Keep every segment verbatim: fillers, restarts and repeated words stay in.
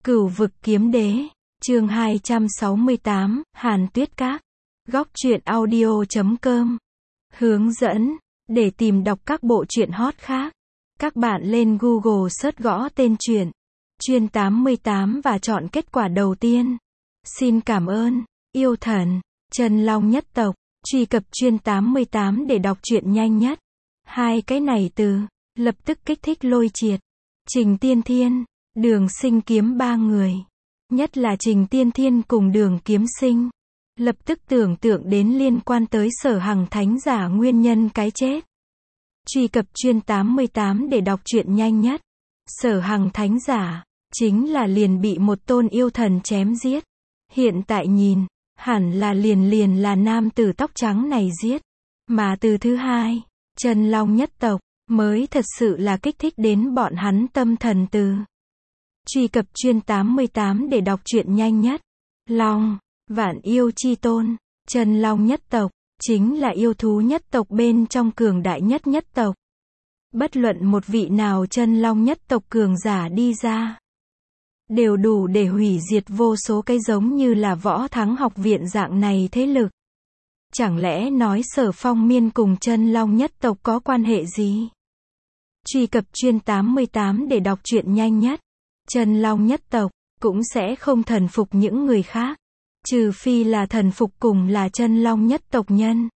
Cửu vực kiếm đế, chương hai trăm sáu mươi tám, Hàn Tuyết Các. Góc truyện audio chấm com. Hướng dẫn, để tìm đọc các bộ truyện hot khác, các bạn lên Google search gõ tên truyện, Truyện tám mươi tám và chọn kết quả đầu tiên. Xin cảm ơn, yêu thần, Chân Long nhất tộc, truy cập Truyện tám mươi tám để đọc truyện nhanh nhất. Hai cái này từ, lập tức kích thích lôi triệt. Trình Tiên Thiên, Đường Sinh kiếm ba người. Nhất là Trình Tiên Thiên cùng Đường Kiếm Sinh. Lập tức tưởng tượng đến liên quan tới Sở Hằng thánh giả nguyên nhân cái chết. Truy cập Truyện tám mươi tám để đọc truyện nhanh nhất. Sở Hằng thánh giả, chính là liền bị một tôn yêu thần chém giết. Hiện tại nhìn, hẳn là liền liền là nam tử tóc trắng này giết. Mà từ thứ hai, Chân Long nhất tộc, mới thật sự là kích thích đến bọn hắn tâm thần từ. Truy cập Truyện tám mươi tám để đọc truyện nhanh nhất. Long, vạn yêu chi tôn, Chân Long nhất tộc, chính là yêu thú nhất tộc bên trong cường đại nhất nhất tộc. Bất luận một vị nào Chân Long nhất tộc cường giả đi ra, đều đủ để hủy diệt vô số cái giống như là Võ Thắng học viện dạng này thế lực. Chẳng lẽ nói Sở Phong Miên cùng Chân Long nhất tộc có quan hệ gì? Truy cập Truyện tám mươi tám để đọc truyện nhanh nhất. Chân Long nhất tộc, cũng sẽ không thần phục những người khác. Trừ phi là thần phục cùng là Chân Long nhất tộc nhân.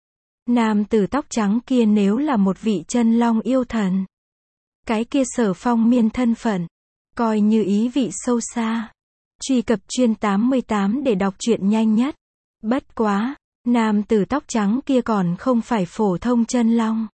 Nam tử tóc trắng kia nếu là một vị Chân Long yêu thần, cái kia Sở Phong Miên thân phận, coi như ý vị sâu xa. Truy cập Truyện tám mươi tám để đọc truyện nhanh nhất. Bất quá, nam tử tóc trắng kia còn không phải phổ thông Chân Long,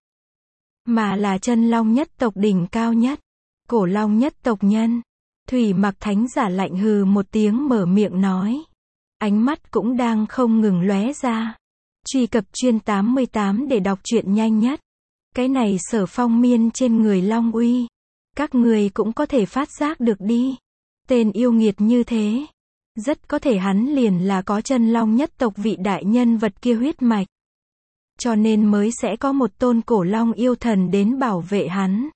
mà là Chân Long nhất tộc đỉnh cao nhất, Cổ Long nhất tộc nhân. Thủy Mặc thánh giả lạnh hừ một tiếng mở miệng nói. Ánh mắt cũng đang không ngừng lóe ra. Truy cập Truyện tám mươi tám để đọc truyện nhanh nhất. Cái này Sở Phong Miên trên người Long uy, các người cũng có thể phát giác được đi. Tên yêu nghiệt như thế, rất có thể hắn liền là có Chân Long nhất tộc vị đại nhân vật kia huyết mạch. Cho nên mới sẽ có một tôn Cổ Long yêu thần đến bảo vệ hắn.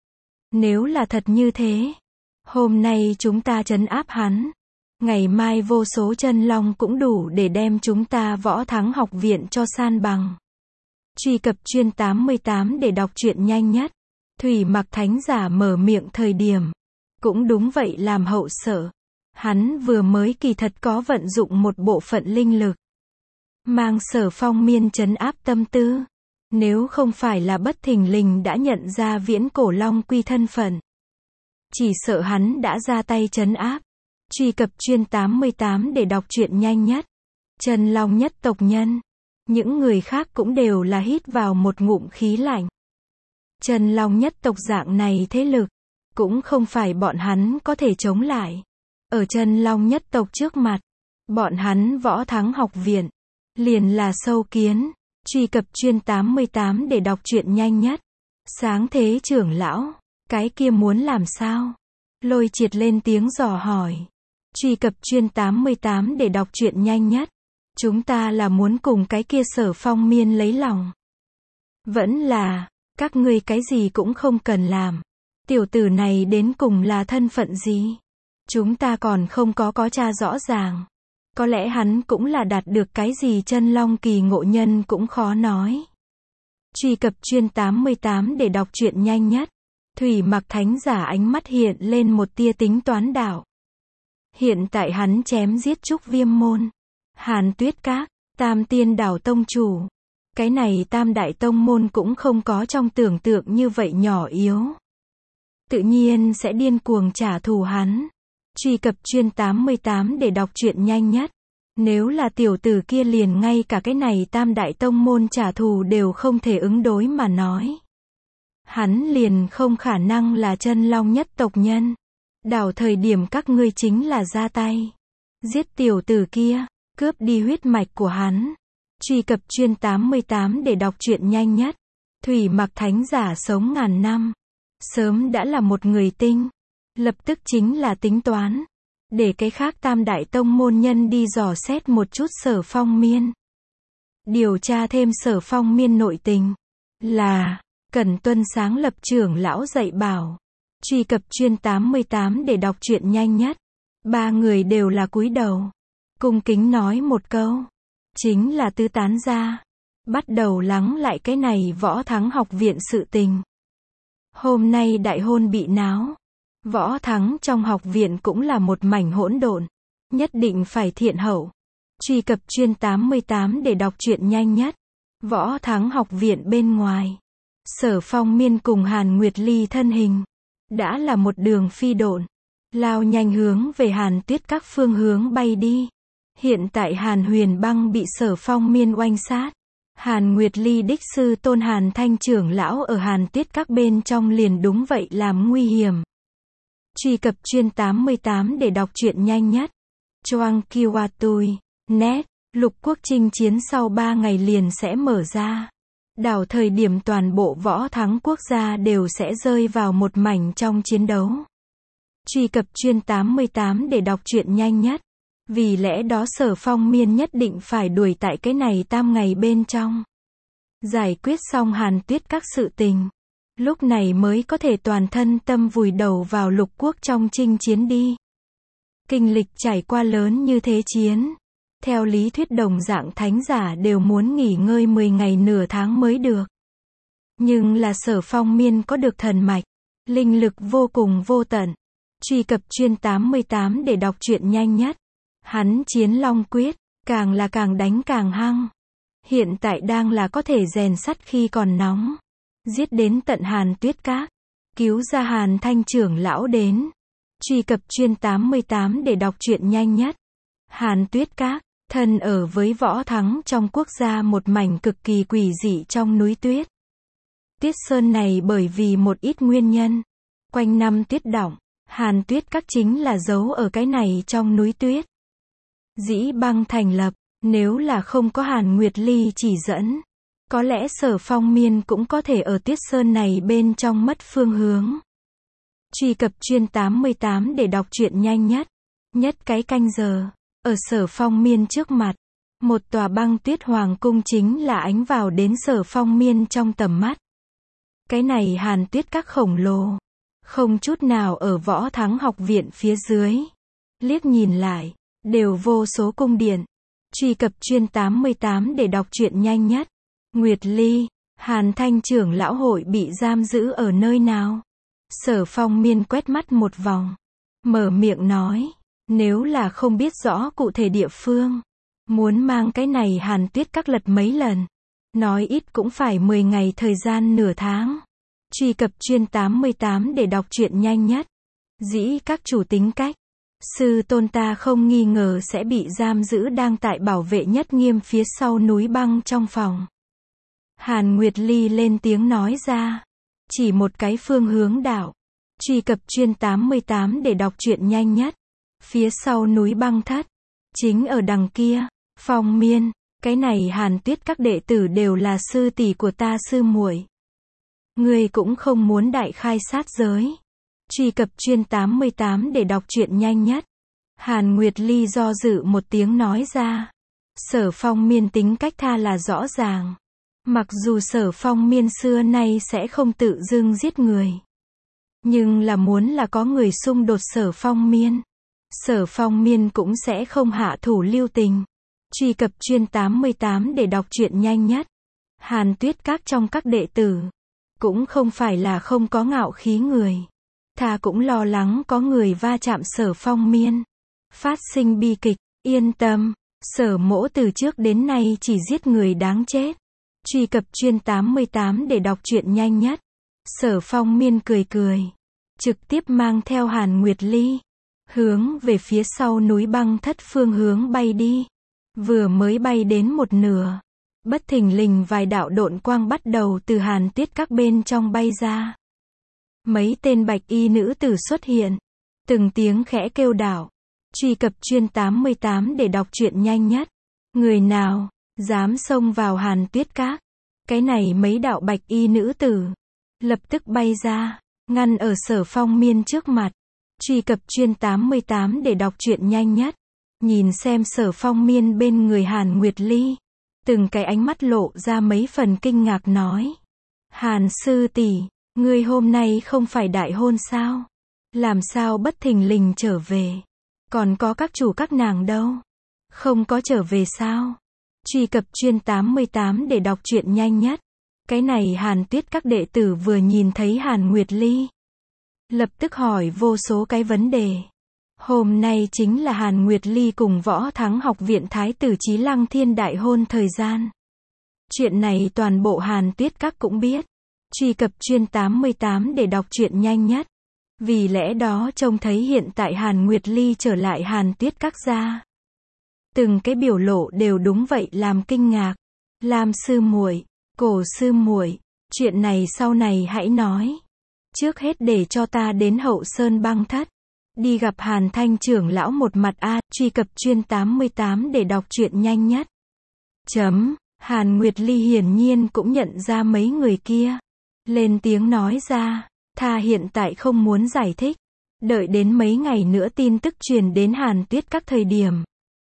Nếu là thật như thế, hôm nay chúng ta trấn áp hắn, ngày mai vô số Chân Long cũng đủ để đem chúng ta Võ Thắng học viện cho san bằng. Truy cập Truyện tám mươi tám để đọc truyện nhanh nhất. Thủy Mặc thánh giả mở miệng thời điểm, cũng đúng vậy làm hậu sở. Hắn vừa mới kỳ thật có vận dụng một bộ phận linh lực, mang Sở Phong Miên trấn áp tâm tư. Nếu không phải là bất thình lình đã nhận ra Viễn Cổ Long quy thân phận, chỉ sợ hắn đã ra tay trấn áp. Truy cập Truyện tám mươi tám để đọc truyện nhanh nhất. Chân Long nhất tộc nhân, những người khác cũng đều là hít vào một ngụm khí lạnh. Chân Long nhất tộc dạng này thế lực, cũng không phải bọn hắn có thể chống lại. Ở Chân Long nhất tộc trước mặt, bọn hắn Võ Thắng học viện, liền là sâu kiến. Truy cập Truyện tám mươi tám để đọc truyện nhanh nhất. Sáng thế trưởng lão, cái kia muốn làm sao? Lôi triệt lên tiếng dò hỏi. Truy cập Truyện tám mươi tám để đọc truyện nhanh nhất. Chúng ta là muốn cùng cái kia Sở Phong Miên lấy lòng. Vẫn là, các ngươi cái gì cũng không cần làm. Tiểu tử này đến cùng là thân phận gì? Chúng ta còn không có có tra rõ ràng. Có lẽ hắn cũng là đạt được cái gì Chân Long kỳ ngộ nhân cũng khó nói. Truy cập Truyện tám mươi tám để đọc truyện nhanh nhất. Thủy Mặc thánh giả ánh mắt hiện lên một tia tính toán đạo. Hiện tại hắn chém giết Trúc Viêm môn, Hàn Tuyết Các, Tam Tiên đảo tông chủ. Cái này tam đại tông môn cũng không có trong tưởng tượng như vậy nhỏ yếu. Tự nhiên sẽ điên cuồng trả thù hắn. Truy cập Truyện tám mươi tám để đọc truyện nhanh nhất. Nếu là tiểu tử kia liền ngay cả cái này tam đại tông môn trả thù đều không thể ứng đối mà nói, hắn liền không khả năng là Chân Long nhất tộc nhân. Đảo thời điểm các ngươi chính là ra tay giết tiểu tử kia, cướp đi huyết mạch của hắn. Truy cập Truyện tám mươi tám để đọc truyện nhanh nhất. Thủy Mặc thánh giả sống ngàn năm, sớm đã là một người tinh. Lập tức chính là tính toán, để cái khác tam đại tông môn nhân đi dò xét một chút Sở Phong Miên. Điều tra thêm Sở Phong Miên nội tình. Là, cần tuân sáng lập trưởng lão dạy bảo. Truy cập Truyện tám mươi tám để đọc truyện nhanh nhất. Ba người đều là cúi đầu, cung kính nói một câu, chính là tứ tán ra, bắt đầu lắng lại cái này Võ Thắng học viện sự tình. Hôm nay đại hôn bị náo, Võ Thắng trong học viện cũng là một mảnh hỗn độn, nhất định phải thiện hậu. Truy cập chuyên tám mươi tám để đọc truyện nhanh nhất. Võ Thắng học viện bên ngoài, Sở Phong Miên cùng Hàn Nguyệt Ly thân hình đã là một đường phi độn, lao nhanh hướng về Hàn Tuyết các phương hướng bay đi. Hiện tại Hàn Huyền Băng bị Sở Phong Miên oanh sát. Hàn Nguyệt Ly đích sư tôn Hàn Thanh trưởng lão ở Hàn Tuyết các bên trong liền đúng vậy làm nguy hiểm. Truy cập chuyên tám mươi tám để đọc truyện nhanh nhất. Choang Kiwatui, net, lục quốc chinh chiến sau ba ngày liền sẽ mở ra. Đảo thời điểm toàn bộ Võ Thắng quốc gia đều sẽ rơi vào một mảnh trong chiến đấu. Truy cập chuyên tám mươi tám để đọc truyện nhanh nhất. Vì lẽ đó Sở Phong Miên nhất định phải đuổi tại cái này tam ngày bên trong. Giải quyết xong Hàn Tuyết các sự tình. Lúc này mới có thể toàn thân tâm vùi đầu vào lục quốc trong chinh chiến đi. Kinh lịch trải qua lớn như thế chiến. Theo lý thuyết đồng dạng thánh giả đều muốn nghỉ ngơi mười ngày nửa tháng mới được. Nhưng là Sở Phong Miên có được thần mạch, linh lực vô cùng vô tận. Truy cập chuyên tám mươi tám để đọc truyện nhanh nhất. Hắn chiến long quyết, càng là càng đánh càng hăng. Hiện tại đang là có thể rèn sắt khi còn nóng. Giết đến tận Hàn Tuyết các, cứu ra Hàn Thanh trưởng lão đến. Truy cập chuyên tám mươi tám để đọc truyện nhanh nhất. Hàn Tuyết các, thân ở với Võ Thắng trong quốc gia một mảnh cực kỳ quỷ dị trong núi tuyết. Tuyết sơn này bởi vì một ít nguyên nhân, quanh năm tuyết đọng, Hàn Tuyết các chính là giấu ở cái này trong núi tuyết. Dĩ Băng thành lập, nếu là không có Hàn Nguyệt Ly chỉ dẫn, có lẽ Sở Phong Miên cũng có thể ở tuyết sơn này bên trong mất phương hướng. Truy cập chuyên tám mươi tám để đọc truyện nhanh nhất. Nhất cái canh giờ, ở Sở Phong Miên trước mặt, một tòa băng tuyết hoàng cung chính là ánh vào đến Sở Phong Miên trong tầm mắt. Cái này Hàn Tuyết các khổng lồ, không chút nào ở Võ Thắng học viện phía dưới. Liếc nhìn lại, đều vô số cung điện. Truy cập chuyên tám mươi tám để đọc truyện nhanh nhất. Nguyệt Ly, Hàn Thanh trưởng lão hội bị giam giữ ở nơi nào? Sở Phong Miên quét mắt một vòng, mở miệng nói, nếu là không biết rõ cụ thể địa phương, muốn mang cái này Hàn Tuyết các lật mấy lần, nói ít cũng phải mười ngày thời gian nửa tháng. Truy cập chuyên tám mươi tám để đọc truyện nhanh nhất. Dĩ các chủ tính cách, sư tôn ta không nghi ngờ sẽ bị giam giữ đang tại bảo vệ nhất nghiêm phía sau núi băng trong phòng. Hàn Nguyệt Ly lên tiếng nói ra, chỉ một cái phương hướng đảo. Truy cập chuyên tám mươi tám để đọc truyện nhanh nhất. Phía sau núi băng thất, chính ở đằng kia. Phong Miên, cái này Hàn Tuyết các đệ tử đều là sư tỷ của ta sư muội. Ngươi cũng không muốn đại khai sát giới. Truy cập chuyên tám mươi tám để đọc truyện nhanh nhất. Hàn Nguyệt Ly do dự một tiếng nói ra. Sở Phong Miên tính cách tha là rõ ràng. Mặc dù Sở Phong Miên xưa nay sẽ không tự dưng giết người, nhưng là muốn là có người xung đột Sở Phong Miên, Sở Phong Miên cũng sẽ không hạ thủ lưu tình. Truy cập chuyên tám mươi tám để đọc truyện nhanh nhất. Hàn Tuyết các trong các đệ tử, cũng không phải là không có ngạo khí người. Thà cũng lo lắng có người va chạm Sở Phong Miên, phát sinh bi kịch. Yên tâm, Sở mỗ từ trước đến nay chỉ giết người đáng chết. Truy cập chuyên tám mươi tám để đọc truyện nhanh nhất. Sở Phong Miên cười cười, trực tiếp mang theo Hàn Nguyệt Ly, hướng về phía sau núi băng thất phương hướng bay đi. Vừa mới bay đến một nửa, bất thình lình vài đạo độn quang bắt đầu từ Hàn Tuyết các bên trong bay ra. Mấy tên bạch y nữ tử xuất hiện, từng tiếng khẽ kêu đảo. Truy cập chuyên tám mươi tám để đọc truyện nhanh nhất. Người nào dám xông vào Hàn Tuyết các? Cái này mấy đạo bạch y nữ tử lập tức bay ra, ngăn ở Sở Phong Miên trước mặt. Truy cập chuyên tám mươi tám để đọc truyện nhanh nhất. Nhìn xem Sở Phong Miên bên người Hàn Nguyệt Ly, từng cái ánh mắt lộ ra mấy phần kinh ngạc nói. Hàn sư tỷ, ngươi hôm nay không phải đại hôn sao? Làm sao bất thình lình trở về? Còn có các chủ các nàng đâu? Không có trở về sao? Truy cập chuyên tám mươi tám để đọc truyện nhanh nhất. Cái này Hàn Tuyết các đệ tử vừa nhìn thấy Hàn Nguyệt Ly, lập tức hỏi vô số cái vấn đề. Hôm nay chính là Hàn Nguyệt Ly cùng Võ Thắng Học viện Thái tử Chí Lăng Thiên đại hôn thời gian. Chuyện này toàn bộ Hàn Tuyết các cũng biết. Truy cập chuyên tám mươi tám để đọc truyện nhanh nhất. Vì lẽ đó trông thấy hiện tại Hàn Nguyệt Ly trở lại Hàn Tuyết các ra, từng cái biểu lộ đều đúng vậy làm kinh ngạc. Lam sư muội, Cổ sư muội, chuyện này sau này hãy nói. Trước hết để cho ta đến Hậu Sơn Băng Thất, đi gặp Hàn Thanh trưởng lão một mặt a. Truy cập chuyên tám mươi tám để đọc truyện nhanh nhất. Chấm, Hàn Nguyệt Ly hiển nhiên cũng nhận ra mấy người kia. Lên tiếng nói ra, thà hiện tại không muốn giải thích. Đợi đến mấy ngày nữa tin tức truyền đến Hàn Tuyết các thời điểm,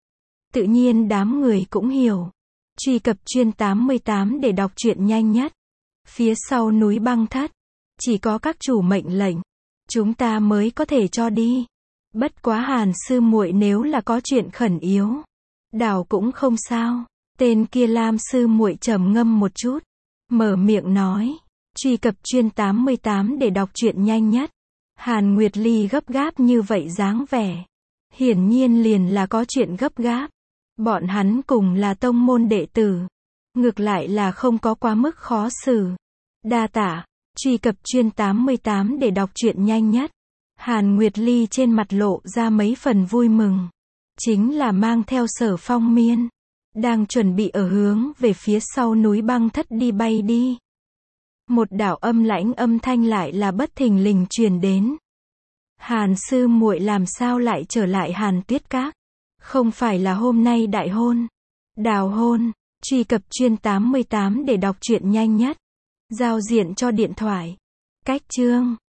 tự nhiên đám người cũng hiểu. Truy cập chuyên tám mươi tám để đọc truyện nhanh nhất. Phía sau núi Băng Thất, chỉ có các chủ mệnh lệnh, chúng ta mới có thể cho đi. Bất quá Hàn sư muội nếu là có chuyện khẩn yếu, đảo cũng không sao. Tên kia Lam sư muội trầm ngâm một chút, mở miệng nói. Truy cập chuyên tám mươi tám để đọc truyện nhanh nhất. Hàn Nguyệt Ly gấp gáp như vậy dáng vẻ, hiển nhiên liền là có chuyện gấp gáp. Bọn hắn cùng là tông môn đệ tử, ngược lại là không có quá mức khó xử. Đa tạ. Truy cập chuyên tám mươi tám để đọc truyện nhanh nhất. Hàn Nguyệt Ly trên mặt lộ ra mấy phần vui mừng, chính là mang theo Sở Phong Miên, đang chuẩn bị ở hướng về phía sau núi Băng Thất đi bay đi. Một đạo âm lãnh âm thanh lại là bất thình lình truyền đến. Hàn sư muội làm sao lại trở lại Hàn Tuyết các? Không phải là hôm nay đại hôn, đào hôn? Truy cập chuyên tám mươi tám để đọc truyện nhanh nhất. Giao diện cho điện thoại. Cách chương